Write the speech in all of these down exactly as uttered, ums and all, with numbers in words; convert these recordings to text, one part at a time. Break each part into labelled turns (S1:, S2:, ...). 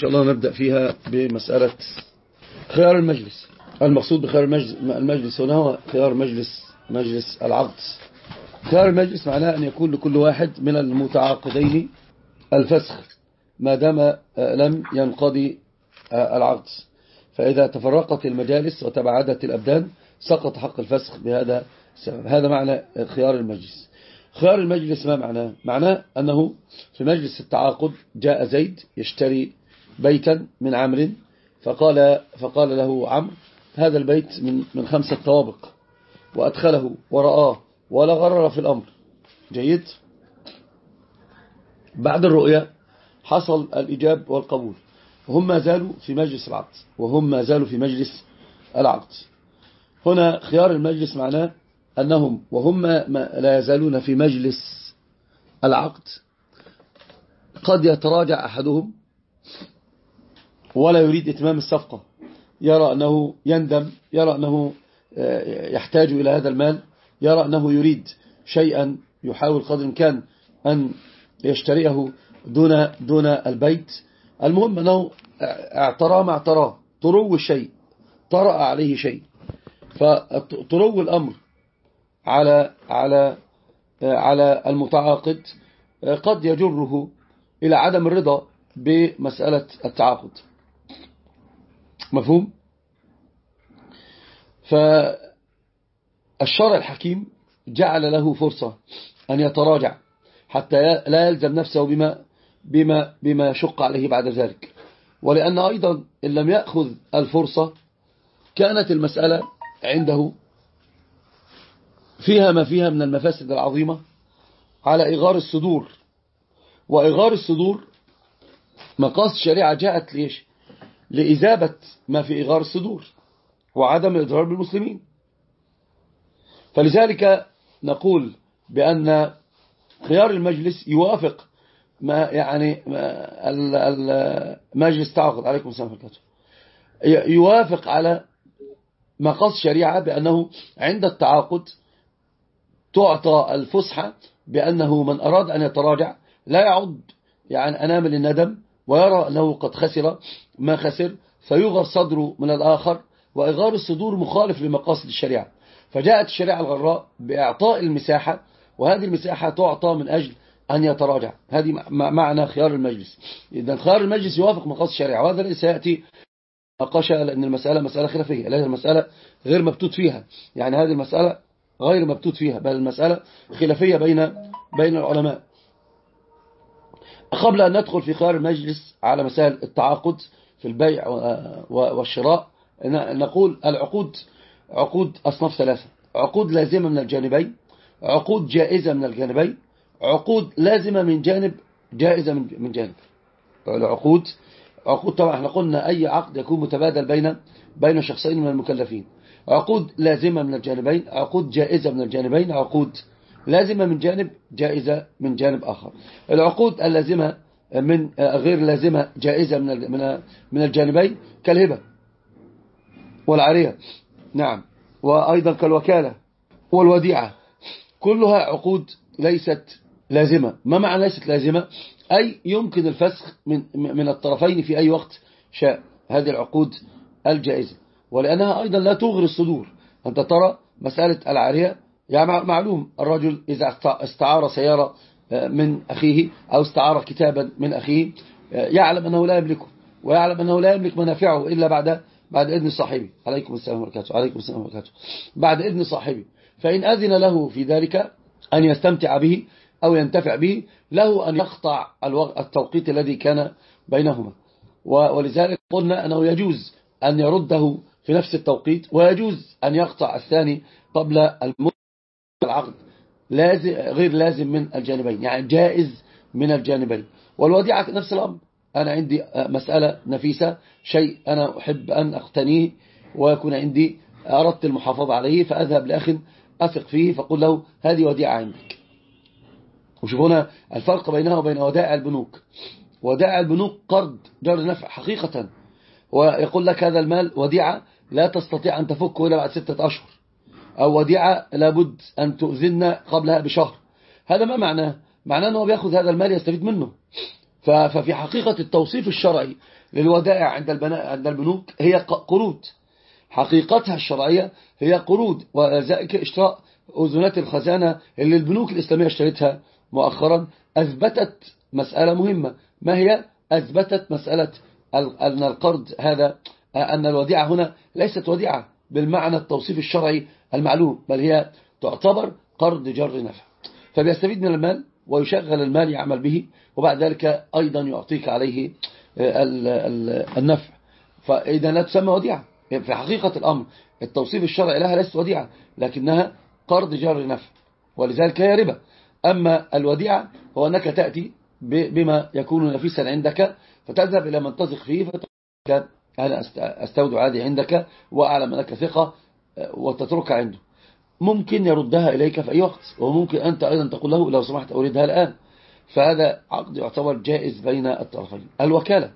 S1: شاء الله نبدأ فيها بمسألة خيار المجلس. المقصود بخيار المجلس هنا هو خيار مجلس مجلس العقد. خيار المجلس معناه أن يكون لكل واحد من المتعاقدين الفسخ ما دام لم ينقضي العقد، فإذا تفرقت المجالس وتباعدت الأبدان سقط حق الفسخ بهذا السبب. هذا معنى خيار المجلس. خيار المجلس ما معناه؟ معناه أنه في مجلس التعاقد جاء زيد يشتري بيتا من عمرو، فقال, فقال له عمرو هذا البيت من, من خمسة طوابق، وأدخله ورآه ولا غرر في الأمر. جيد. بعد الرؤية حصل الإجاب والقبول، وهم ما زالوا في مجلس العقد وهم ما زالوا في مجلس العقد. هنا خيار المجلس معناه أنهم وهم لا يزالون في مجلس العقد قد يتراجع أحدهم ولا يريد إتمام الصفقة، يرى أنه يندم، يرى أنه يحتاج إلى هذا المال، يرى أنه يريد شيئا يحاول قدر الإمكان أن يشتريه دون دون البيت. المهم أنه اعترى ما اعتراه، طرو الشيء، طرأ عليه شيء، فطرو الأمر على على على المتعاقد قد يجره إلى عدم الرضا بمسألة التعاقد. مفهوم؟ فالشرع الحكيم جعل له فرصة أن يتراجع حتى لا يلزم نفسه بما بما بما يشق عليه بعد ذلك. ولأن أيضا إن لم يأخذ الفرصة كانت المسألة عنده فيها ما فيها من المفاسد العظيمة على إغار الصدور. وإغار الصدور مقاصد الشريعة جاءت ليش؟ لإذابة ما في إغار الصدور وعدم الإضرار بالمسلمين. فلذلك نقول بأن خيار المجلس يوافق ما يعني المجلس تعاقد عليكم السلام عليكم يوافق على مقاصد الشريعة بأنه عند التعاقد تعطى الفسحة، بأنه من أراد أن يتراجع لا يعد يعني أنامل الندم ويرى أنه قد خسر ما خسر فيغر صدره من الآخر. وإغار الصدور مخالف لمقاصد الشريعة، فجاءت الشريعة الغراء بإعطاء المساحة، وهذه المساحة تعطى من أجل أن يتراجع. هذه معنى خيار المجلس. إذن خيار المجلس يوافق مقاصد الشريعة، وهذا ليس يأتي نقاشة، لأن المسألة مسألة خلافية، لأن المسألة غير مبتوت فيها، يعني هذه المسألة غير مبتوت فيها، بل المسألة خلافية بين بين العلماء. قبل أن ندخل في خيار المجلس على مسائل التعاقد في البيع والشراء، نقول العقود عقود أصناف ثلاثة: عقود لازمة من الجانبين، عقود جائزة من الجانبين، عقود لازمة من جانب، جائزة من جانب. العقود عقود طبعا احنا قلنا أي عقد يكون متبادل بين بين شخصين من المكلفين. عقود لازمة من الجانبين، عقود جائزة من الجانبين، عقود لازمة من جانب، جائزة من جانب آخر. العقود اللازمة من غير لازمة جائزة من من الجانبين كالهبة والعارية، نعم، وأيضا كالوكالة والوديعة، كلها عقود ليست لازمة. ما معنى ليست لازمة؟ أي يمكن الفسخ من من الطرفين في أي وقت شاء. هذه العقود الجائزة، ولأنها أيضا لا تغري الصدور. أنت ترى مسألة العارية، يعني معلوم الرجل إذا استعار سيارة من أخيه أو استعار كتابا من أخيه يعلم أنه لا يملكه، ويعلم أنه لا يملك منافعه إلا بعد بعد إذن صاحبه. عليكم السلام وبركاته. عليكم السلام وبركاته. بعد إذن صاحبه، فإن أذن له في ذلك أن يستمتع به أو ينتفع به، له أن يقطع التوقيت الذي كان بينهما. ولذلك قلنا أنه يجوز أن يرده في نفس التوقيت، ويجوز أن يقطع الثاني قبل المدة العقد، لازم غير لازم من الجانبين، يعني جائز من الجانبين. والوديعة نفس الأمر. أنا عندي مسألة نفيسة، شيء أنا أحب أن أقتنيه ويكون عندي، أردت المحافظة عليه، فأذهب لأخ أثق فيه فقل له هذه وديعة عندك. وشوفونا الفرق بينها وبين ودائع البنوك. ودائع البنوك قرض جر نفع حقيقة، ويقول لك هذا المال وديعة لا تستطيع أن تفكه إلا بعد ستة أشهر، أو وديعة لابد أن تؤذن قبلها بشهر. هذا ما معناه؟ معناه أنه بيأخذ هذا المال يستفيد منه، ففي حقيقة التوصيف الشرعي للودائع عند عند البنوك هي قروض، حقيقتها الشرعية هي قروض، وذلك اشتراء أذونات الخزانة اللي البنوك الإسلامية اشترتها مؤخرا أثبتت مسألة مهمة. ما هي؟ أثبتت مسألة أن القرض هذا، أن الوديعة هنا ليست وديعة بالمعنى التوصيف الشرعي المعلوم، بل هي تعتبر قرض جر نفع، فبيستفيد من المال ويشغل المال يعمل به، وبعد ذلك أيضا يعطيك عليه النفع، فإذا لا تسمى وديعة. في حقيقة الأمر التوصيف الشرعي لها ليست وديعة، لكنها قرض جر نفع، ولذلك هي ربا. أما الوديعة هو أنك تأتي بما يكون نفيسا عندك، فتذهب إلى من تثق فيه فتقول أنا أستودع هذه عندك وأعلم أنك ثقة، وتتركها عنده. ممكن يردها إليك في أي وقت، وممكن أنت أيضا تقول له لو سمحت أريدها الآن. فهذا عقد يعتبر جائز بين الطرفين. الوكالة،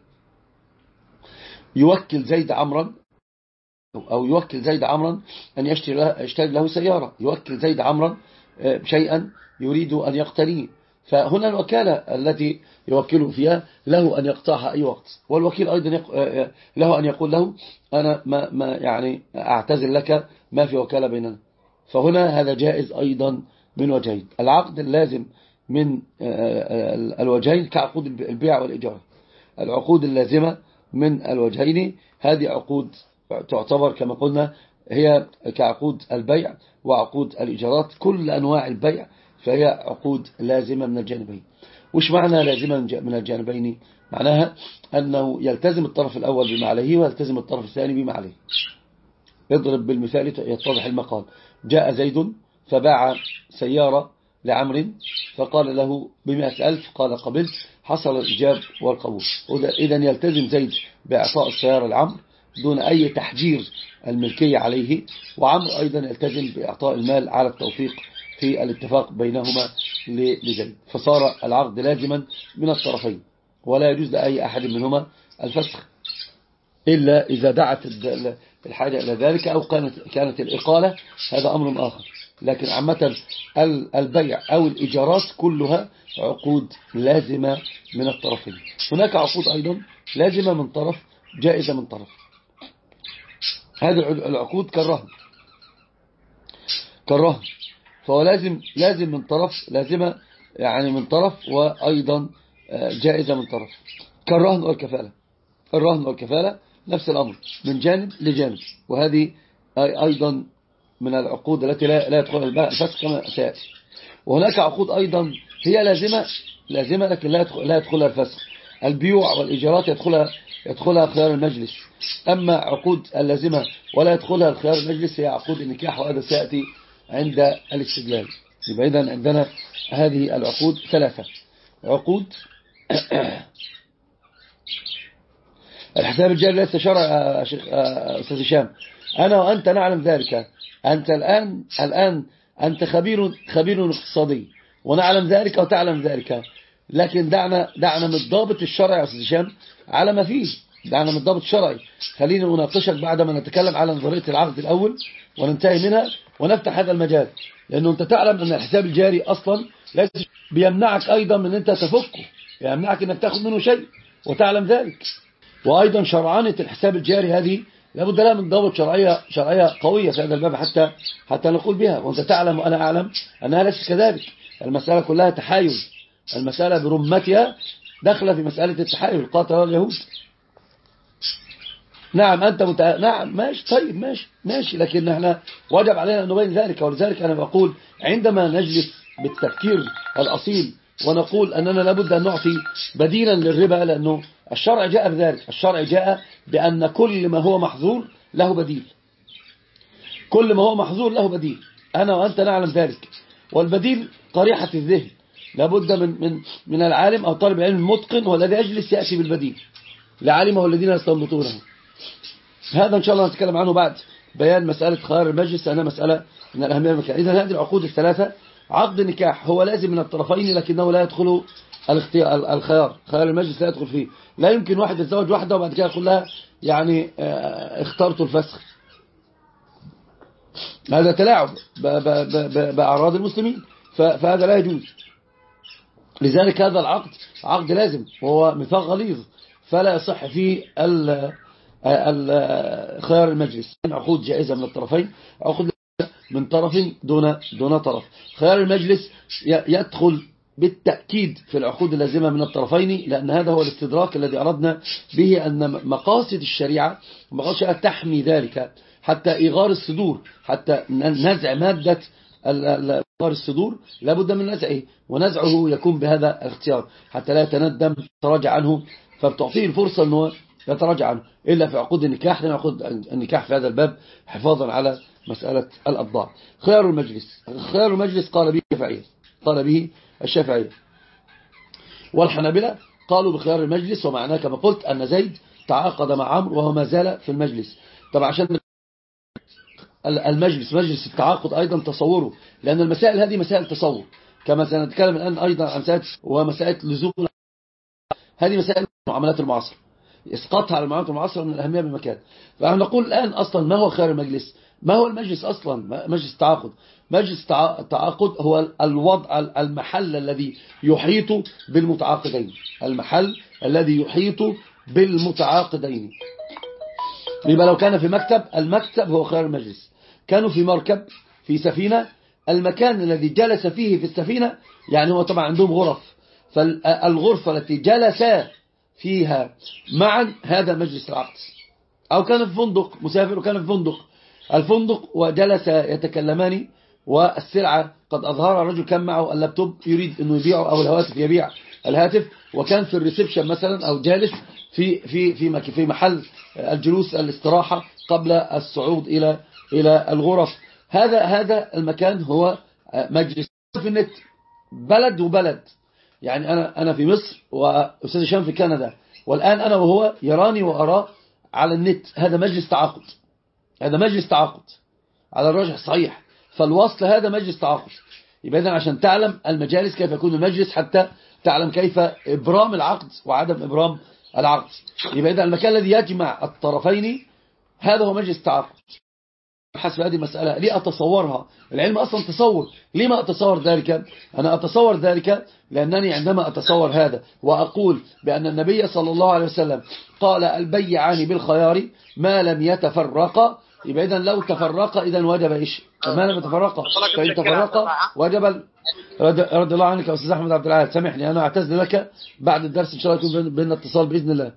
S1: يوكل زيد عمرا أو يوكل زيد عمرا أن يشتري له, يشتري له سيارة، يوكل زيد عمرا شيئا يريد أن يقتنيه، فهنا الوكالة التي يوكله فيها له أن يقطعها أي وقت، والوكيل أيضا له أن يقول له أنا ما, ما يعني أعتذر لك، ما في وكالة بيننا. فهنا هذا جائز أيضا من وجهين. العقد اللازم من الوجهين كعقود البيع والإيجار. العقود اللازمة من الوجهين هذه عقود تعتبر كما قلنا هي كعقود البيع وعقود الإيجارات، كل أنواع البيع فهي عقود لازمة من الجانبين. وش معنى لازمة من الجانبين؟ معناها أنه يلتزم الطرف الأول بما عليه ويلتزم الطرف الثاني بما عليه. اضرب بالمثال يتضح المقال. جاء زيد فباع سيارة لعمر فقال له بمئة ألف، قال قبلت، حصل الإجاب والقبول. إذن يلتزم زيد بإعطاء السيارة لعمر دون أي تحجير الملكية عليه، وعمر أيضا يلتزم بإعطاء المال على التوفيق في الاتفاق بينهما لزيد، فصار العقد لازما من الطرفين، ولا يجوز لأي أحد منهما الفسخ إلا إذا دعت الحاجة إلى ذلك، أو كانت كانت الإقالة، هذا أمر آخر. لكن عامة البيع أو الإيجارات كلها عقود لازمة من الطرفين. هناك عقود أيضا لازمة من طرف، جائزة من طرف. هذه العقود كالرهن، كالرهن فهو لازم لازم من طرف، لازمة يعني من طرف، وأيضا جائزة من طرف. كالرهن والكفالة، الرهن والكفالة نفس الأمر من جانب لجانب، وهذه أيضا من العقود التي لا يدخلها الفسخ كما سيأتي. وهناك عقود أيضا هي لازمة لازمة لكن لا يدخلها الفسخ. البيوع والإيجارات يدخلها يدخلها خيار المجلس. أما عقود اللازمة ولا يدخلها الخيار المجلس هي عقود النكاح، وهذا سيأتي عند الاستدلال. يبقى إذن عندنا هذه العقود ثلاثة عقود. الحساب الجاري ليس شرع أستاذ هشام، أنا وأنت نعلم ذلك. أنت الآن الآن أنت خبير خبير اقتصادي ونعلم ذلك وتعلم ذلك، لكن دعنا دعنا من الضابط الشرعي يا أستاذ هشام على ما فيه، دعنا من الضابط الشرعي. خلينا نناقشك بعد ما نتكلم على نظرية العقد الأول وننتهي منها ونفتح هذا المجال، لأنه أنت تعلم أن الحساب الجاري أصلا ليس بيمنعك أيضا من أنت تفكه، يمنعك أنك تأخذ منه شيء وتعلم ذلك. وأيضا شرعانة الحساب الجاري هذه لابد لها من ضوابط شرعية شرعية قوية في هذا الباب حتى حتى نقول بها، وأنت تعلم وأنا أعلم أنها ليست كذلك. المسألة كلها تحايل، المسألة برمتها داخله في مسألة التحايل قاتل اليهود. نعم أنت متع... نعم ماشي، طيب ماشي ماشي لكن احنا واجب علينا أن نبين ذلك. ولذلك أنا بقول عندما نجلس بالتفكير الأصيل ونقول أننا لابد أن نعطي بديلا للربا، لأنه الشرع جاء بذلك. الشرع جاء بأن كل ما هو محظور له بديل، كل ما هو محظور له بديل، أنا وأنت نعلم ذلك. والبديل قريحة الذهن، لابد من من من العالم أو طالب العلم المتقن والذي يجلس يأتي بالبديل لعالمه الذين يستنبطونه. هذا إن شاء الله نتكلم عنه بعد بيان مسألة خيار المجلس، لأنها مسألة من الأهمية المكان. إذن هذه العقود الثلاثة، عقد النكاح هو لازم من الطرفين لكنه لا يدخل الخيار، خيار المجلس لا يدخل فيه. لا يمكن واحد يتزوج واحدة وبعد كده يقول لها يعني اخترت الفسخ، هذا تلاعب بأعراض المسلمين، فهذا لا يجوز. لذلك هذا العقد عقد لازم وهو ميثاق غليظ، فلا يصح فيه خيار المجلس. عقود جائزة من الطرفين، عقود من طرف دون دون طرف. خيار المجلس يدخل بالتأكيد في العقود اللازمة من الطرفين، لأن هذا هو الاستدراك الذي أردنا به أن مقاصد الشريعة مقاصد الشريعة تحمي ذلك، حتى إيغار الصدور، حتى نزع مادة إيغار الصدور لابد من نزعه، ونزعه يكون بهذا الاختيار حتى لا يتندم يتراجع عنه، فبتعطيه الفرصة أنه يتراجع عنه، إلا في عقود النكاح، لأن عقود النكاح في هذا الباب حفاظا على مسألة الأبضاع. خيار المجلس، خيار المجلس قال به الشافعية، قال به الشافعية والحنابلة قالوا بخيار المجلس، ومعناه كما قلت أن زيد تعاقد مع عمرو وهو ما زال في المجلس. طبعا عشان المجلس مجلس التعاقد أيضا تصوره، لأن المسائل هذه مسائل تصور، كما سنتكلم الآن أيضا عن مسائل ومسائل لزوم، هذه مسائل المعاملات المعاصرة، إسقاطها على المعاملات المعاصرة من الأهمية بمكان. فنحن نقول الآن أصلا ما هو خيار المجلس؟ ما هو المجلس أصلا؟ مجلس التعاقد، مجلس التعاقد هو الوضع المحل الذي يحيط بالمتعاقدين، المحل الذي يحيط بالمتعاقدين. يبقى لو كان في مكتب، المكتب هو خيار المجلس. كانوا في مركب، في سفينة، المكان الذي جلس فيه في السفينة، يعني هو طبعا عندهم غرف، فالغرفة التي جلس فيها معا هذا مجلس العقد. أو كان في فندق، مسافر وكان في فندق، الفندق وجلس يتكلمان، والسلعة قد أظهر الرجل كان معه اللابتوب يريد أنه يبيعه، أو الهواتف يبيع الهاتف، وكان في الريسبشن مثلا، أو جالس في في في في محل الجلوس الاستراحة قبل الصعود إلى إلى الغرف. هذا هذا المكان هو مجلس. في النت بلد وبلد، يعني أنا أنا في مصر وأستاذ هشام في كندا، والآن أنا وهو يراني وأراه على النت، هذا مجلس تعاقد، هذا مجلس تعاقد على الراجح الصحيح. فالوصل هذا مجلس تعاقد. يبقى إذن عشان تعلم المجالس كيف يكون المجلس، حتى تعلم كيف إبرام العقد وعدم إبرام العقد. يبقى إذن المكان الذي يجمع الطرفين هذا هو مجلس تعاقد. حسب هذه المسألة ليه أتصورها؟ العلم أصلا تصور. ليه ما أتصور ذلك؟ أنا أتصور ذلك لأنني عندما أتصور هذا وأقول بأن النبي صلى الله عليه وسلم قال البيعان بالخيار ما لم يتفرقا، يبقى إذن لو تفرقا إذن وجب إيش؟ ما لم يتفرقا، فإن تفرقا وجب. رضي الله عنك يا أستاذ أحمد عبد العال، سامحني أنا أعتذر لك، بعد الدرس إن شاء الله يكون بيننا اتصال بإذن الله.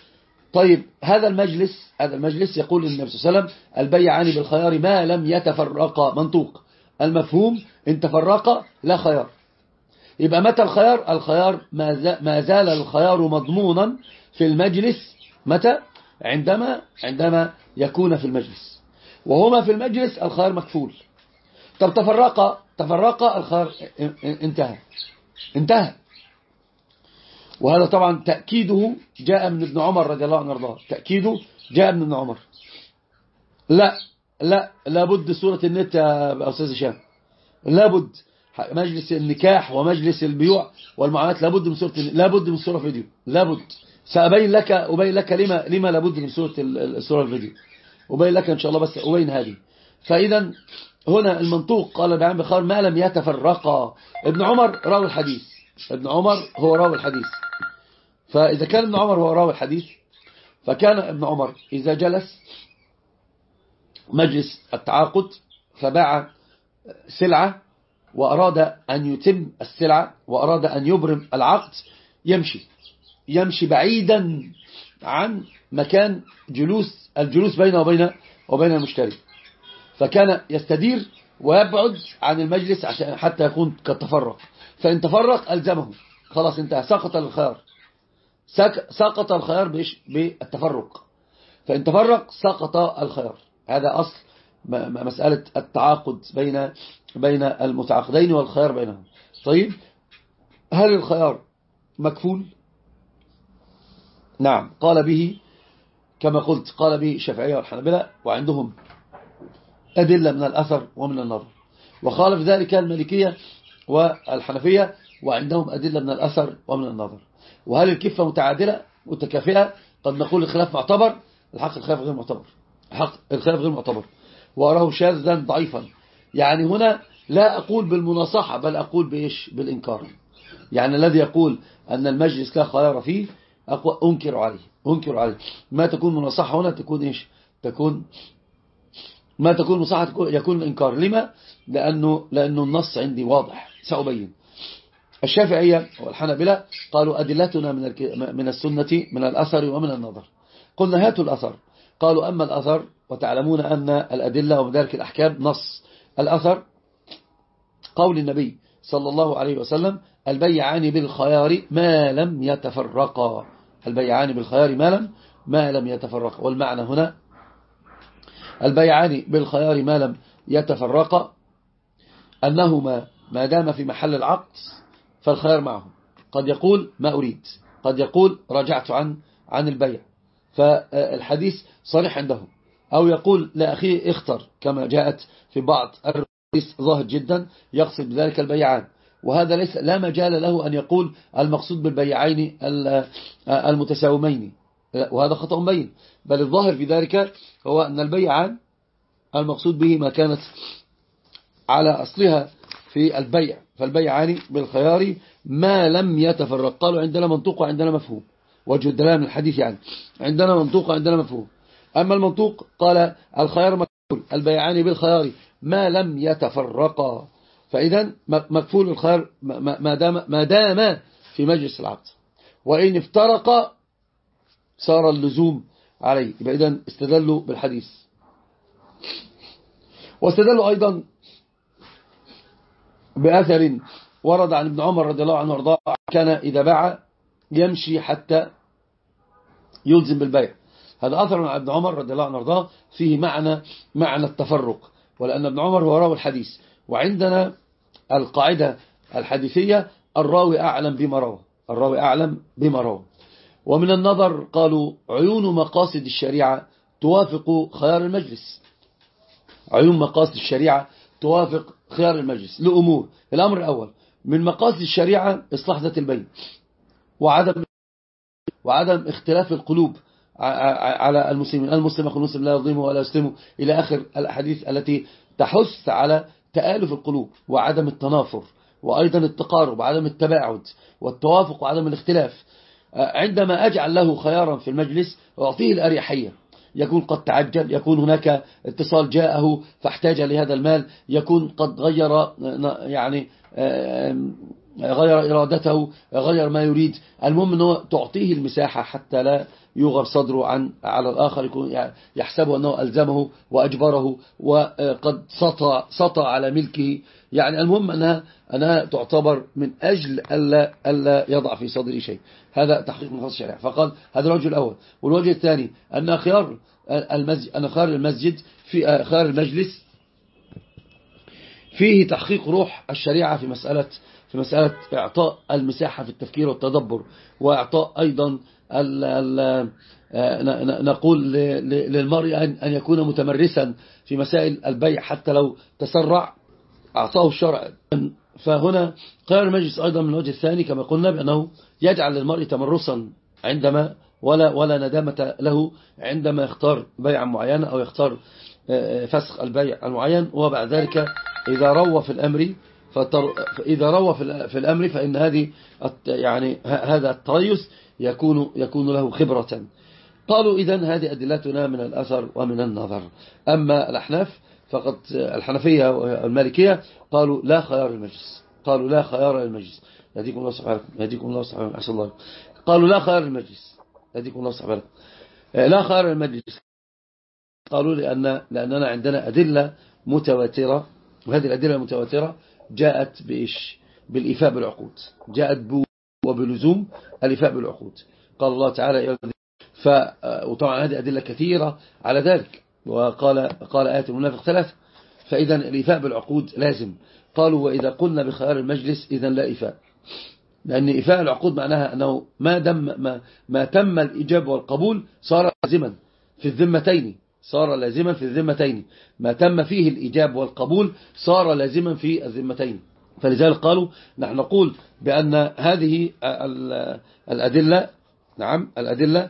S1: طيب هذا المجلس هذا المجلس يقول النبي صلى الله عليه وسلم البيعان بالخيار ما لم يتفرقا، منطوق المفهوم، إن تفرقا لا خيار. يبقى متى الخيار؟ الخيار ما زال الخيار مضمونا في المجلس. متى؟ عندما عندما يكون في المجلس، وهما في المجلس الخيار مكفول. طب تفرقا تفرقا الخيار انتهى انتهى وهذا طبعا تأكيده جاء من ابن عمر رضي الله عنه وارضاه، تأكيده جاء من ابن عمر. لا لا لابد سورة النت يا أستاذ هشام، لابد مجلس النكاح ومجلس البيوع والمعاملات لابد من سورة، لابد من سورة فيديو، لابد. سأبين لك أبين لك لما لما لابد من سورة السورة الفيديو، أبين لك إن شاء الله، بس أبين هذه. فإذا هنا المنطوق قال بعين بخار ما لم يتفرقا. ابن عمر راوي الحديث، ابن عمر هو راوي الحديث. فإذا كان ابن عمر هو راوي الحديث، فكان ابن عمر إذا جلس مجلس التعاقد فباع سلعة وأراد أن يتم السلعة وأراد أن يبرم العقد، يمشي يمشي بعيدا عن مكان جلوس الجلوس بينه وبين وبين المشتري، فكان يستدير ويبعد عن المجلس عشان حتى يكون كالتفرق. فإن تفرق ألزمه، خلاص انتهى، سقط الخيار، سقط الخيار بالتفرق. فإن تفرق سقط الخيار. هذا أصل مسألة التعاقد بين بين المتعاقدين والخيار بينهم. طيب هل الخيار مكفول؟ نعم، قال به كما قلت، قال به الشافعية والحنابلة، وعندهم أدلة من الأثر ومن النظر. وخالف ذلك المالكية والحنفية، وعندهم أدلة من الأثر ومن النظر. وهل الكفة متعادلة متكافئة؟ قد نقول الخلاف معتبر، الحق الخلاف غير معتبر، الحق الخلاف غير معتبر، وأراه شاذا ضعيفا. يعني هنا لا أقول بالمناصحة، بل أقول بإيش؟ بالإنكار. يعني الذي يقول أن المجلس لا خيار فيه أقوى أنكر عليه أنكر عليه ما تكون منصحة هنا تكون إيش تكون ما تكون مصحة يكون الإنكار. لما؟ لأنه, لأنه النص عندي واضح سأبين. الشافعية والحنابلة قالوا أدلتنا من من السنة من الأثر ومن النظر. قلنا هاتوا الأثر. قالوا أما الأثر وتعلمون أن الأدلة ومدارك الأحكام نص. الأثر قول النبي صلى الله عليه وسلم البيعان بالخيار ما لم يتفرقا. البيعان بالخيار ما لم ما لم يتفرقا. والمعنى هنا البيعان بالخيار ما لم يتفرقا أنهما ما دام في محل العقد فالخيار معهم. قد يقول ما أريد، قد يقول رجعت عن عن البيع، فالحديث صريح عندهم. أو يقول لأخيه اختر كما جاءت في بعض الحديث ظاهر جدا يقصد بذلك البيعان. وهذا ليس لا مجال له أن يقول المقصود بالبيعين المتساومين، وهذا خطأ بين. بل الظاهر في ذلك هو أن البيعان المقصود به ما كانت على أصلها في البيع. فالبيعان بالخيار ما لم يتفرق. قالوا عندنا منطوق وعندنا مفهوم، وجه الدلالة من الحديث يعني عندنا منطوق وعندنا مفهوم. أما المنطوق قال الخيار مكفول، البيعان بالخيار ما لم يتفرقا. فإذا مكفول الخيار ما دام ما دام في مجلس العقد، وإن افترق صار اللزوم عليه. يبقى إذن استدلوا بالحديث، واستدلوا أيضا بأثر ورد عن ابن عمر رضي الله عنه وارضاه كان إذا باع يمشي حتى يلزم بالبيع. هذا أثر عن ابن عمر رضي الله عنه وارضاه فيه معنى معنى التفرق، ولأن ابن عمر هو راوي الحديث، وعندنا القاعدة الحديثية الراوي أعلم بما روى، الراوي أعلم بما روى. ومن النظر قالوا عيون مقاصد الشريعة توافق خيار المجلس. عيون مقاصد الشريعة توافق خيار المجلس لأمور. الأمر الأول من مقاصد الشريعة إصلاح ذات البين، وعدم وعدم اختلاف القلوب على المسلمين. المسلم أخو المسلم لا يظلمه ولا يسلمه إلى آخر الأحاديث التي تحث على تآلف القلوب وعدم التنافر، وأيضا التقارب وعدم التباعد والتوافق وعدم الاختلاف. عندما أجعل له خيارا في المجلس أعطيه الأريحية، يكون قد تعجل، يكون هناك اتصال جاءه فاحتاج لهذا المال، يكون قد غير يعني غير إرادته، غير ما يريد. المهم أنه تعطيه المساحة حتى لا يغر صدره عن على الآخر، يكون يحسبه أنه ألزمه وأجبره وقد سطع, سطع على ملكه. يعني المهم أنها, أنها تعتبر من أجل ألا, ألا يضع في صدره شيء. هذا تحقيق من خاص الشريعة. فقال هذا الوجه الأول. والوجه الثاني أن خيار المسجد أن خيار المسجد في خيار المجلس فيه تحقيق روح الشريعة في مسألة في مسألة إعطاء المساحة في التفكير والتدبر، وإعطاء أيضا ال ال نقول للمرء أن يكون متمرسا في مسائل البيع حتى لو تسرع أعطاه الشرع. فهنا خيار المجلس أيضا من الوجه الثاني كما قلنا بأنه يجعل للمرء تمرسا عندما ولا ولا ندامة له عندما يختار بيعا معينة أو يختار فسخ البيع المعين. وبعد ذلك إذا روى في الأمر إذا روى في الأمر فإن هذه يعني هذا التريث يكون يكون له خبرة. قالوا إذن هذه أدلتنا من الأثر ومن النظر. أما الأحناف فقد الحنفية والمالكية قالوا لا خيار المجلس، قالوا لا خيار المجلس. يهديكم الله سبحانه يهديكم الله سبحانه أحسن الله. قالوا لا خيار المجلس، يهديكم الله سبحانه لا خيار المجلس. قالوا لأن لأننا عندنا أدلة متواترة، وهذه الأدلة المتواترة جاءت بإيش؟ بالإيفاء بالعقود، جاءت بو وبلزوم الإيفاء بالعقود. قال الله تعالى ف وطبعا هذه أدلة كثيرة على ذلك. وقال قال آية المنافق ثلاثة. فإذا الإيفاء بالعقود لازم. قالوا وإذا قلنا بخيار المجلس إذن لا إيفاء، لأن إيفاء العقود معناها أنه ما دم ما, ما تم الإجابة والقبول صار لازما في الذمتين، صار لازما في الذمتين. ما تم فيه الإجابة والقبول صار لازما في الذمتين. فلذلك قالوا نحن نقول بأن هذه الأدلة نعم الأدلة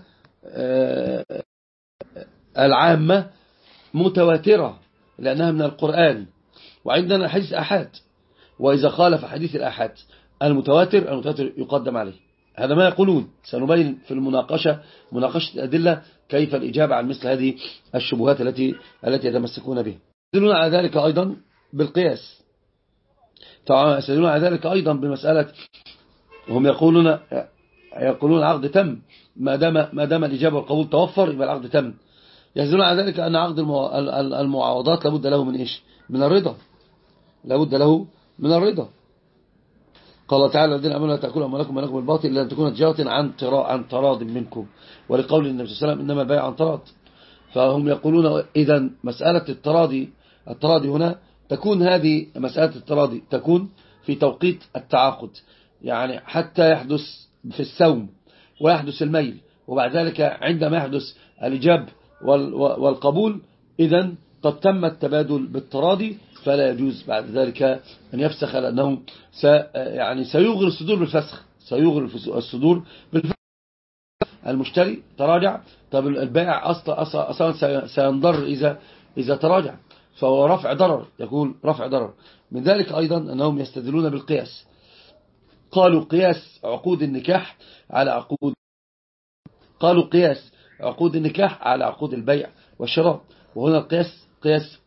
S1: العامة متواترة لأنها من القرآن، وعندنا حديث أحاد، وإذا خالف حديث الأحاد المتواتر المتواتر يقدم عليه. هذا ما يقولون. سنبين في المناقشة مناقشة الأدلة كيف الإجابة عن مثل هذه الشبهات التي التي يتمسكون بها. يستدلون على ذلك أيضا بالقياس. طبعا يستدلون على ذلك أيضا بمسألة، هم يقولون يقولون العقد تم ما دام ما دام الإجابة والقبول توفر، يبقى العقد تم. يستدلون على ذلك أن عقد المعاوضات لابد له من إيش؟ من الرضا، لابد له من الرضا. قال تعالى الذين امنوا لا تاكلوا اموالكم بينكم بالباطل الا ان تكون تجاره عن عن تراض منكم، ولقول النبي صلى الله عليه وسلم انما البيع عن تراض. فهم يقولون اذا مساله التراضي التراضي هنا تكون، هذه مساله التراضي تكون في توقيت التعاقد، يعني حتى يحدث في السوم ويحدث الميل، وبعد ذلك عندما يحدث الإجاب والقبول إذن قد تم التبادل بالتراضي، فلا يجوز بعد ذلك أن يفسخ، لأنه يعني سيغري الصدور بالفسخ، سيغري الصدور بالفسخ. المشتري تراجع، طب البائع أصلا أصلا سينضر إذا إذا تراجع، فهو رفع ضرر، يقول رفع ضرر. من ذلك أيضا أنهم يستدلون بالقياس. قالوا قياس عقود النكاح على عقود قالوا قياس عقود النكاح على عقود البيع والشراء. وهنا القياس قياس.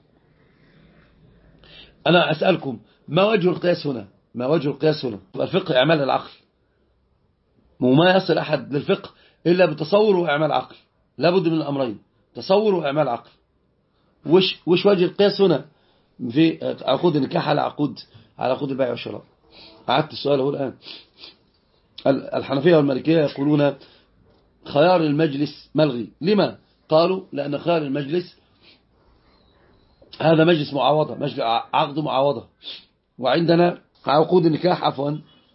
S1: أنا أسألكم ما وجه القياس هنا؟ ما وجه القياس هنا؟ الفقه إعمال العقل، وما يصل أحد للفقه إلا بتصور وإعمال عقل، لابد من الأمرين، تصور وإعمال عقل. وش, وش وجه القياس هنا في عقود النكاح على عقود على عقود البيع والشراء؟ عدت السؤال هو الآن. الحنفية والمالكية يقولون خيار المجلس ملغي. لما؟ قالوا لأن خيار المجلس هذا مجلس معاوضة، مجلس عقد معاوضة، وعندنا عقود النكاح عفوا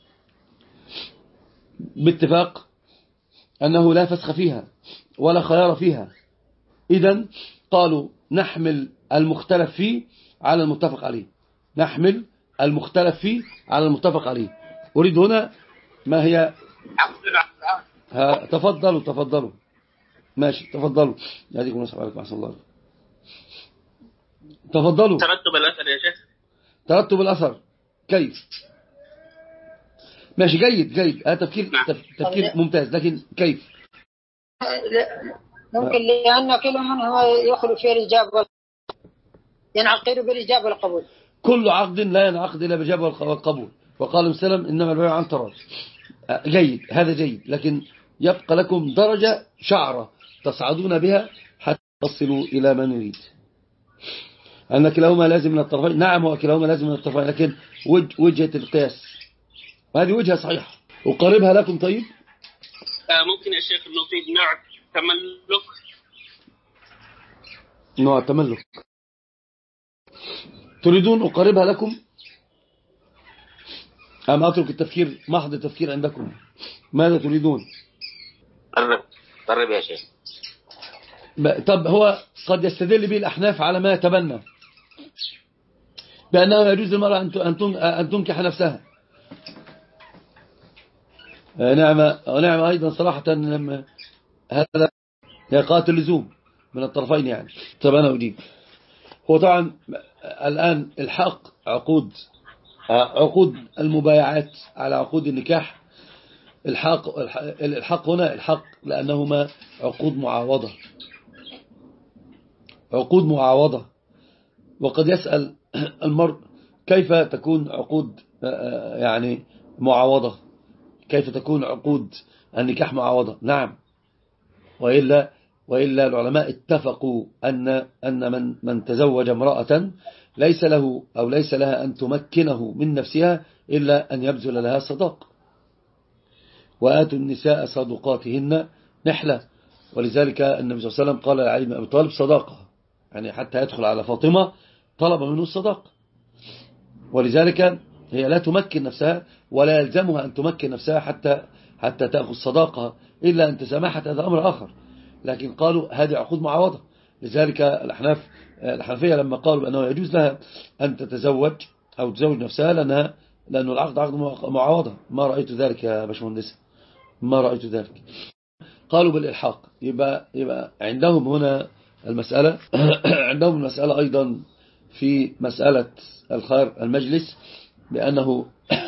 S1: باتفاق أنه لا فسخ فيها ولا خيار فيها. إذن قالوا نحمل المختلف فيه على المتفق عليه، نحمل المختلف فيه على المتفق عليه. أريد هنا ما هي ها تفضلوا تفضلوا ماشي تفضلوا يهديكم نصر عليكم أحسن الله. تفضلوا.
S2: ترتب الأثر يا شيخ.
S1: ترتب الأثر كيف؟ ماشي جيد جيد، هذا تفكير تفكير ممتاز، لكن كيف؟
S3: ممكن لأن كل من هو يخلو في الإجابة ينعقد بالإجابة والقبول.
S1: كل عقد لا ينعقد إلا بالإجابة والقبول. وقال سلم إنما البيع عن تراض. جيد، هذا جيد، لكن يبقى لكم درجة شعرة تصعدون بها حتى تصلوا إلى ما نريد. أن كلاهما لازم من الطرفين. نعم هو كلاهما لازم من الطرفين، لكن وجهة القياس هذه وجهة صحيحة أقربها لكم. طيب
S2: ممكن يا شيخ إنه في نوع تملك،
S1: نوع تملك تريدون أقربها لكم أم أترك التفكير محض التفكير عندكم؟ ماذا تريدون؟
S2: قرب قرب يا شيخ.
S1: طب هو قد يستدل به الأحناف على ما يتبنى بأنه يجوز للمرأة أن تنكح نفسها. نعم نعم أيضا صراحة هذا يقاتل اللزوم من الطرفين يعني. طب أنا أجيب. هو طبعا الآن الحق عقود عقود المبايعات على عقود النكاح، الحق الحق هنا الحق لأنهما عقود معاوضة، عقود معاوضة. وقد يسأل المرء كيف تكون عقود يعني معاوضة، كيف تكون عقود النكاح معاوضة؟ نعم، وإلا وإلا العلماء اتفقوا أن أن من من تزوج امرأة ليس له أو ليس لها أن تمكنه من نفسها إلا أن يبذل لها صداق، وآتوا النساء صدقاتهن نحلة. ولذلك النبي صلى الله عليه وسلم قال لعلي بن أبي طالب صداقة، يعني حتى يدخل على فاطمة طلب منه الصداق. ولذلك هي لا تمكن نفسها ولا يلزمها أن تمكن نفسها حتى حتى تأخذ صداقها، إلا أن تسامحت، هذا أمر آخر. لكن قالوا هذه عقود معاوضة. لذلك الأحناف الحنفية لما قالوا بأنه يجوز لها أن تتزوج أو تزوج نفسها لأنها لأنه العقد عقد معاوضة. ما رأيت ذلك يا باشمهندس، ما رأيت ذلك. قالوا بالإلحاق. يبقى, يبقى عندهم هنا المسألة عندهم المسألة أيضا في مسألة الخير المجلس بأنه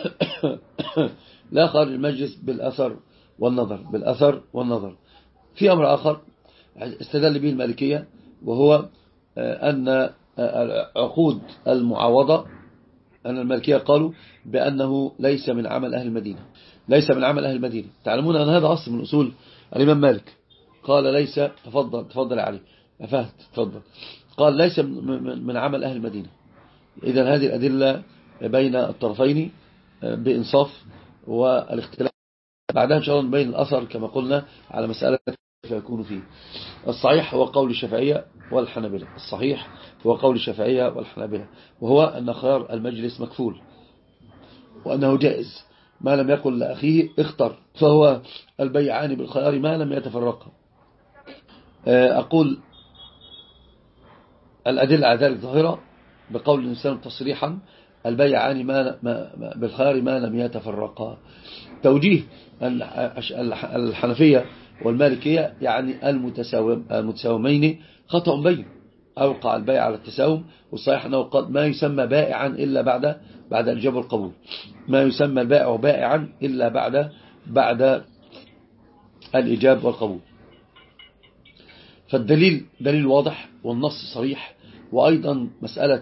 S1: لا خارج المجلس بالأثر والنظر بالأثر والنظر. في أمر آخر استدل به المالكية، وهو أن عقود المعاوضة، أن المالكية قالوا بأنه ليس من عمل أهل المدينة، ليس من عمل أهل المدينة. تعلمون أن هذا أصل من أصول الإمام مالك، قال ليس، تفضل تفضل علي أفهد تفضل، قال ليس من عمل أهل المدينة. إذن هذه الأدلة بين الطرفين بإنصاف والاختلاف. بعدها إن شاء الله نبين الأثر كما قلنا على مسألة يكون فيه. الصحيح هو قول الشافعية والحنابلة، الصحيح هو قول الشافعية والحنابلة، وهو أن خيار المجلس مكفول، وأنه جائز ما لم يقل لأخيه اختر، فهو البيعان بالخيار ما لم يتفرقا. أقول الأدلة على ذلك ظاهرة بقول الإنسان تصريحا البيعان ما بالخيار ما لم يتفرقا. توجيه الحنفية والمالكية يعني المتساومين خطأ بين، أوقع البيع على التساوم، والصحيح أنه قد ما يسمى بائعا إلا بعد بعد الإجابة والقبول، ما يسمى البائع بائعا إلا بعد بعد الإجابة والقبول. فالدليل دليل واضح والنص صريح. وأيضا مسألة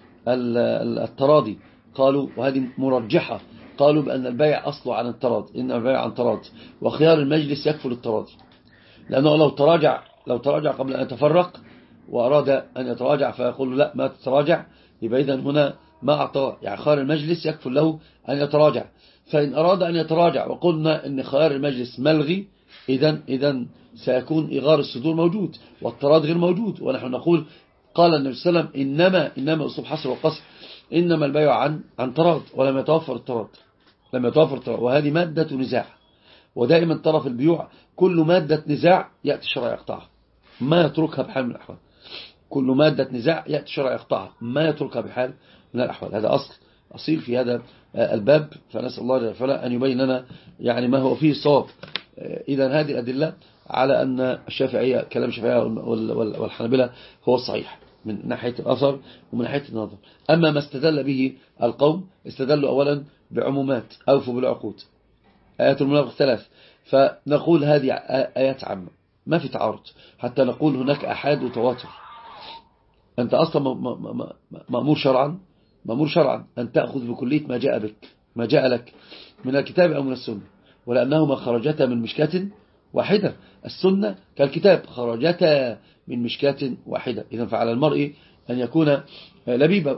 S1: التراضي قالوا، وهذه مرجحة، قالوا بأن البيع أصله عن التراضي، إن البيع عن تراضي، وخيار المجلس يكفل التراضي، لأنه لو تراجع لو تراجع قبل أن يتفرق وأراد أن يتراجع فيقول لا ما تتراجع، يبقى إذن هنا ما أعطى، يعني خيار المجلس يكفل له أن يتراجع. فإن أراد أن يتراجع وقلنا أن خيار المجلس ملغي، إذن إذن سيكون إغار الصدور موجود والتراضي غير موجود. ونحن نقول قال النبي صلى الله عليه وسلم إنما إنما أسلوب حصر وقصر، إنما البيع عن عن تراض، ولم يتوفر التراض، لم يتوفر التراض، وهذه مادة نزاع. ودائما طرف البيوع كل مادة نزاع يأتي الشرع يقطعها، ما يتركها بحال من الأحوال. كل مادة نزاع يأتي الشرع يقطعها، ما يتركها بحال من الأحوال. هذا أصل أصيل في هذا الباب. فنسأل الله جل وعلا أن يبين لنا يعني ما هو فيه صواب. إذن هذه الأدلة على أن الشافعية كلام الشافعية والحنابلة هو الصحيح من ناحية الأثر ومن ناحية النظر. أما ما استدل به القوم، استدلوا أولا بعمومات أوفوا بالعقود، آيات المنافق ثلاث، فنقول هذه آيات عامة ما في تعارض، حتى نقول هناك أحاد وتواتر. أنت أصلا مأمور شرعا مأمور شرعا أن تأخذ بكلية ما جاء بك ما جاء لك من الكتاب أو من السنة، ولأنهما خرجتا من مشكاة واحدة. السنة كالكتاب خرجتا من مشكاة واحدة. إذن فعلى المرء أن يكون لبيبا.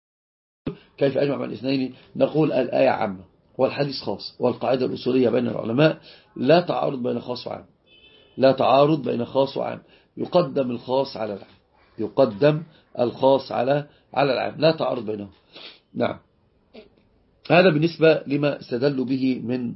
S1: كيف أجمع بين الاثنين؟ نقول الآية عامة والحديث خاص، والقاعدة الأصولية بين العلماء لا تعارض بين خاص وعام، لا تعارض بين خاص وعام، يقدم الخاص على العام، يقدم الخاص على على العام، لا تعارض بينهم. نعم، هذا بالنسبة لما استدلوا به من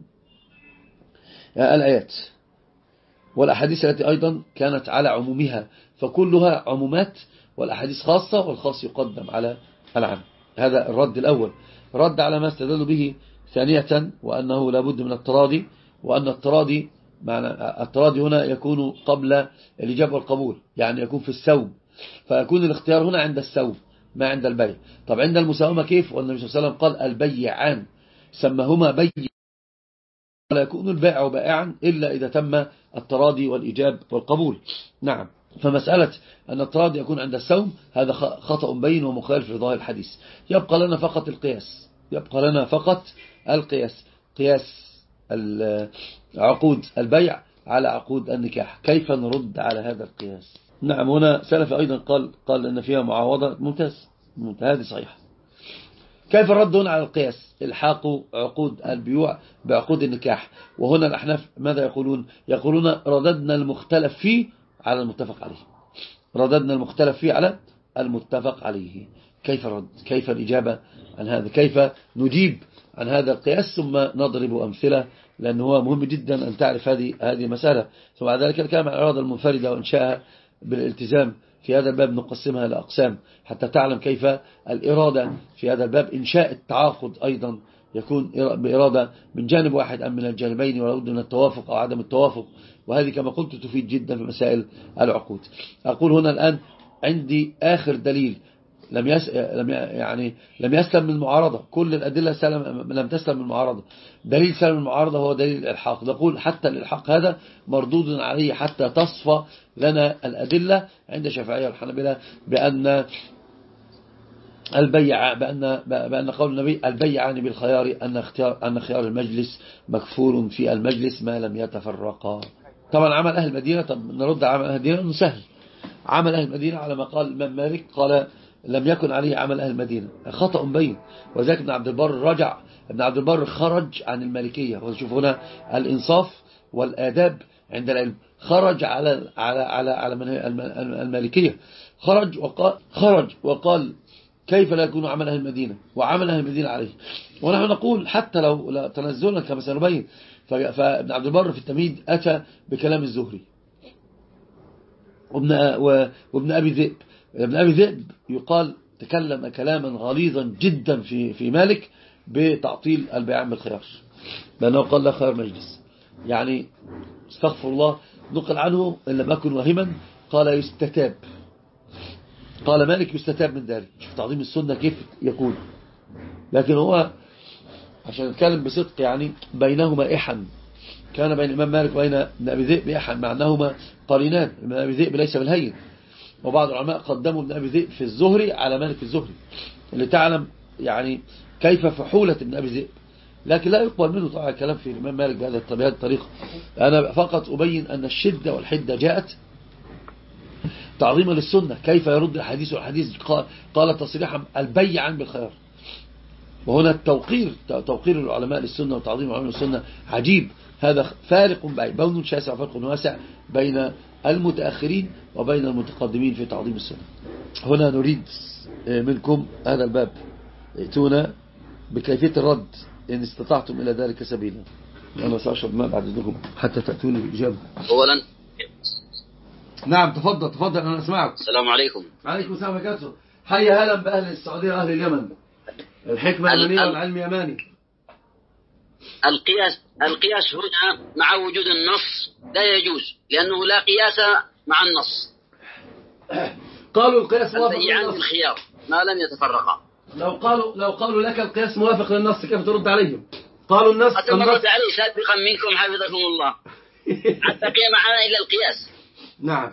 S1: الآيات والأحاديث التي أيضا كانت على عمومها، فكلها عمومات، والأحاديث خاصة والخاص يقدم على العام. هذا الرد الأول. رد على ما استدلوا به ثانية، وأنه لابد من التراضي، وأن التراضي معنى التراضي هنا يكون قبل الإجابة والقبول، يعني يكون في السوم، فيكون الاختيار هنا عند السوم ما عند البيع. طب عند المساومة كيف؟ والنبي صلى الله عليه وسلم قال البيعان سمهما بيع، ولا يكون البائع بائعا إلا إذا تم التراضي والإجاب والقبول. نعم، فمسألة أن التراضي يكون عند السوم هذا خطأ بين ومخالف لظاهر الحديث. يبقى لنا فقط القياس، يبقى لنا فقط القياس، قياس عقود البيع على عقود النكاح. كيف نرد على هذا القياس؟ نعم، هنا سلف أيضا قال قال أن فيها معاوضة. ممتاز، هذه صحيح. كيف الرد هنا على القياس؟ الحاق عقود البيوع بعقود النكاح. وهنا الأحناف ماذا يقولون؟ يقولون رددنا المختلف فيه على المتفق عليه، رددنا المختلف فيه على المتفق عليه. كيف الرد؟ كيف الإجابة عن هذا؟ كيف نجيب عن هذا القياس؟ ثم نضرب أمثلة، لأنه هو مهم جدا أن تعرف هذه هذه المسألة. ثم بعد ذلك الكلام عن الإرادة المنفردة وإنشاءها بالالتزام. في هذا الباب نقسمها لأقسام حتى تعلم كيف الإرادة في هذا الباب. إنشاء التعاقد أيضا يكون بإرادة من جانب واحد أم من الجانبين، ولا بد من التوافق أو عدم التوافق، وهذه كما قلت تفيد جدا في مسائل العقود. أقول هنا الآن عندي آخر دليل لم يس لم يعني لم يسلم من المعارضة، كل الأدلة سلم لم تسلم من المعارضة. دليل سلم من المعارضة هو دليل الإلحاق، نقول حتى الإلحاق هذا مردود عليه حتى تصفى لنا الأدلة عند الشافعية والحنابلة بأن البيع بأن بأن قول النبي البيعان بالخيار أن اختيار أن خيار المجلس مكفول في المجلس ما لم يتفرقا. طبعا عمل أهل المدينة، طب نرد على عمل أهل المدينة إنه سهل. عمل أهل المدينة على ما قال الإمام مالك، قال لم يكن عليه عمل أهل المدينة، خطأ بين. وذلك ابن عبد البر رجع، ابن عبد البر خرج عن المالكية. وشوف هنا الإنصاف والآداب عند العلم، خرج على على على على المالكية، خرج وقال خرج وقال كيف لا يكون عمل أهل المدينة وعمل أهل المدينة عليه. ونحن نقول حتى لو تنزلنا كما سنبين، فابن عبد البر في التمهيد أتى بكلام الزهري وابن, وابن أبي ذئب. ابن أبي ذئب يقال تكلم كلاما غليظا جدا في في مالك بتعطيل البيعان بالخيار، لأنه قال لا خيار مجلس، يعني استغفر الله، نقل عنه إن لم أكن وهما قال يستتاب، قال مالك يستتاب من ذلك. شوف تعظيم السنة كيف يكون. لكن هو عشان نتكلم بصدق يعني بينهما إحن، كان بين الإمام مالك وبين ابن أبي ذئب إحن، مع أنهما قرينان. ابن أبي ذئب ليس بالهين، وبعض العلماء قدموا ابن أبي ذئب في الزهري على مالك في الزهري، اللي تعلم يعني كيف فحولة ابن أبي ذئب. لكن لا يقبل منه طبعا الكلام في الإمام مالك بهذه الطريقة. أنا فقط أبين أن الشدة والحدة جاءت تعظيما للسنة. كيف يرد الحديث والحديث قال تصريحا البيعان بالخيار. وهنا التوقير، توقير العلماء للسنة وتعظيم العلماء للسنة عجيب. هذا فارق بعيد، بون شاسع وفرق واسع بين المتأخرين وبين المتقدمين في تعظيم السنة. هنا نريد منكم هذا الباب، ائتونا بكيفية الرد إن استطعتم إلى ذلك سبيلا. أنا سأشرب ماء بعد ذلكم حتى تأتوني بإجابة.
S2: أولا
S1: نعم تفضل تفضل أنا أسمعك.
S2: السلام عليكم.
S1: عليكم السلام وبركاته. حيا هلا بأهل السعودية وأهل اليمن. الحكمة يمنية والعلم يماني.
S2: القياس القياس هنا مع وجود النص لا يجوز، لأنه لا قياس مع النص.
S1: قالوا القياس موافق
S2: للنص الخيار ما لم يتفرقا.
S1: لو قالوا لو قالوا لك القياس موافق للنص كيف ترد عليهم؟ قالوا النص
S2: أتمرد علي سابقا منكم حفظكم الله حتى قيم معنا إلا القياس.
S1: نعم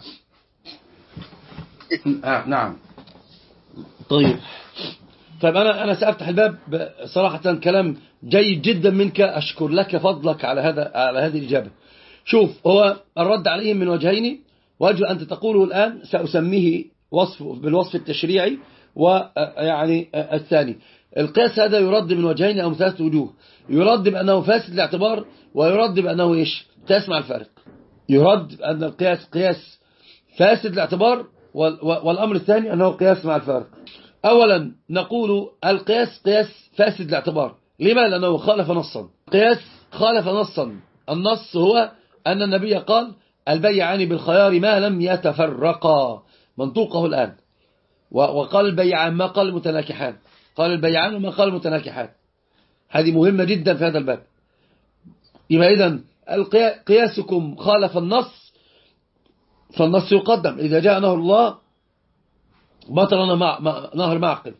S1: آه نعم. طيب طيب أنا أنا سأفتح الباب صراحة. كلام جيد جدا منك، أشكر لك فضلك على هذا على هذه الإجابة. شوف، هو الرد عليهم من وجهين. وجه أنت تقوله الآن سأسميه وصف بالوصف التشريعي، ويعني الثاني القياس هذا يرد من وجهين أو ثلاثة وجوه. يرد بأنه فاسد الاعتبار، ويرد بأنه إيش؟ تسمع الفارق. يرد بأن القياس قياس فاسد الاعتبار، والأمر الثاني أنه قياس مع الفارق. أولا نقول القياس قياس فاسد الاعتبار. لما؟ لأنه خالف نصا. قياس خالف نصا. النص هو أن النبي قال البيعان بالخيار ما لم يتفرقا، منطوقه الآن. وقال البيعان ما قال المتناكحان، قال البيعان وما قال المتناكحان. هذه مهمة جدا في هذا الباب. يبقى إذن قياسكم خالف النص، فالنص يقدم. إذا جاء نهر الله بطل نهر معقل.